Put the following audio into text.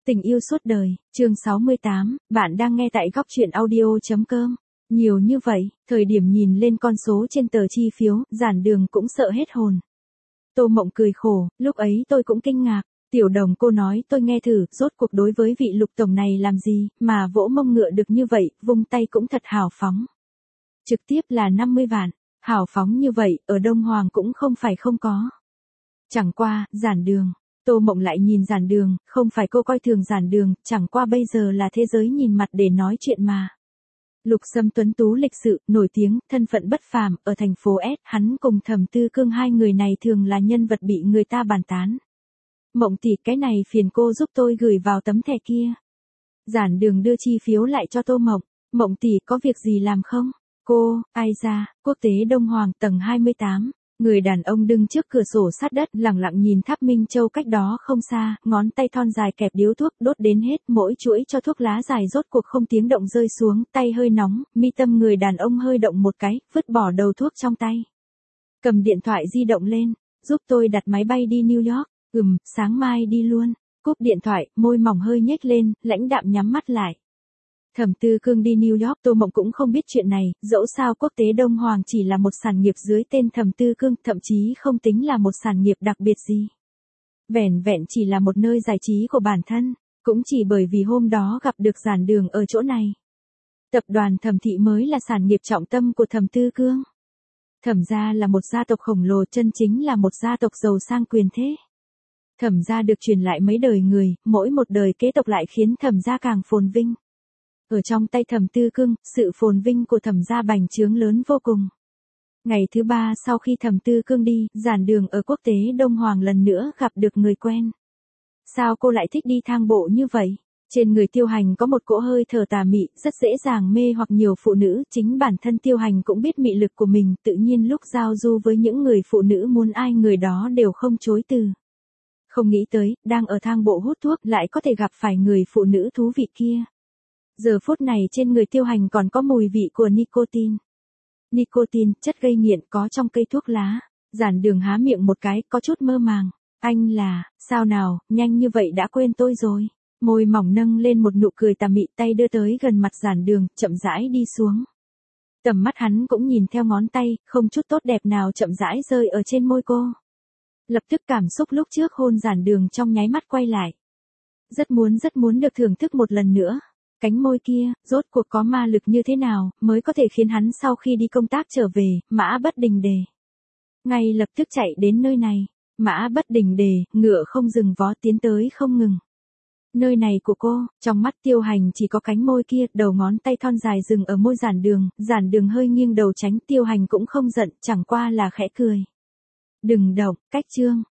Tình yêu suốt đời, chương 68, bạn đang nghe tại góc truyện audio.com. Nhiều như vậy, thời điểm nhìn lên con số trên tờ chi phiếu, Giản Đường cũng sợ hết hồn. Tô Mộng cười khổ, lúc ấy tôi cũng kinh ngạc. Tiểu Đồng cô nói tôi nghe thử, rốt cuộc đối với vị Lục tổng này làm gì, mà vỗ mông ngựa được như vậy, vung tay cũng thật hào phóng. Trực tiếp là 50 vạn, hào phóng như vậy, ở Đông Hoàng cũng không phải không có. Chẳng qua, Giản Đường. Tô Mộng lại nhìn Giản Đường, không phải cô coi thường Giản Đường, chẳng qua bây giờ là thế giới nhìn mặt để nói chuyện mà. Lục Sâm tuấn tú lịch sự, nổi tiếng, thân phận bất phàm, ở thành phố S, hắn cùng Thẩm Tư Cương hai người này thường là nhân vật bị người ta bàn tán. Mộng tỷ, cái này phiền cô giúp tôi gửi vào tấm thẻ kia. Giản Đường đưa chi phiếu lại cho Tô Mộng. Mộng tỷ có việc gì làm không? Cô, ai ra, Quốc tế Đông Hoàng tầng 28. Người đàn ông đứng trước cửa sổ sát đất, lặng lặng nhìn tháp Minh Châu cách đó không xa, ngón tay thon dài kẹp điếu thuốc, đốt đến hết, mỗi chuỗi cho thuốc lá dài rốt cuộc không tiếng động rơi xuống, tay hơi nóng, mi tâm người đàn ông hơi động một cái, vứt bỏ đầu thuốc trong tay. Cầm điện thoại di động lên, giúp tôi đặt máy bay đi New York, sáng mai đi luôn. Cúp điện thoại, môi mỏng hơi nhếch lên, lãnh đạm nhắm mắt lại. Thẩm Tư Cương đi New York, Tô Mộng cũng không biết chuyện này, dẫu sao Quốc tế Đông Hoàng chỉ là một sản nghiệp dưới tên Thẩm Tư Cương, thậm chí không tính là một sản nghiệp đặc biệt gì. Vẻn vẹn chỉ là một nơi giải trí của bản thân, cũng chỉ bởi vì hôm đó gặp được Giản Đường ở chỗ này. Tập đoàn Thẩm thị mới là sản nghiệp trọng tâm của Thẩm Tư Cương. Thẩm gia là một gia tộc khổng lồ, chân chính là một gia tộc giàu sang quyền thế. Thẩm gia được truyền lại mấy đời người, mỗi một đời kế tục lại khiến Thẩm gia càng phồn vinh. Ở trong tay Thẩm Tư Cương, sự phồn vinh của Thẩm gia bành trướng lớn vô cùng. Ngày thứ 3 sau khi Thẩm Tư Cương đi, Giản Đường ở Quốc tế Đông Hoàng lần nữa gặp được người quen. Sao cô lại thích đi thang bộ như vậy? Trên người Tiêu Hành có một cỗ hơi thở tà mị, rất dễ dàng mê hoặc nhiều phụ nữ, chính bản thân Tiêu Hành cũng biết mị lực của mình, tự nhiên lúc giao du với những người phụ nữ muốn ai người đó đều không chối từ. Không nghĩ tới, đang ở thang bộ hút thuốc lại có thể gặp phải người phụ nữ thú vị kia. Giờ phút này trên người Tiêu Hành còn có mùi vị của nicotine. Nicotine, chất gây nghiện có trong cây thuốc lá. Giản Đường há miệng một cái, có chút mơ màng. Anh là, sao nào, nhanh như vậy đã quên tôi rồi. Môi mỏng nâng lên một nụ cười tà mị, tay đưa tới gần mặt Giản Đường, chậm rãi đi xuống. Tầm mắt hắn cũng nhìn theo ngón tay, không chút tốt đẹp nào chậm rãi rơi ở trên môi cô. Lập tức cảm xúc lúc trước hôn Giản Đường trong nháy mắt quay lại. Rất muốn được thưởng thức một lần nữa. Cánh môi kia, rốt cuộc có ma lực như thế nào, mới có thể khiến hắn sau khi đi công tác trở về, Mã Bất Đình Đề. Ngay lập tức chạy đến nơi này, Mã Bất Đình Đề, ngựa không dừng vó tiến tới không ngừng. Nơi này của cô, trong mắt Tiêu Hành chỉ có cánh môi kia, đầu ngón tay thon dài dừng ở môi Giản Đường hơi nghiêng đầu tránh, Tiêu Hành cũng không giận, chẳng qua là khẽ cười. Đừng động, cách chương,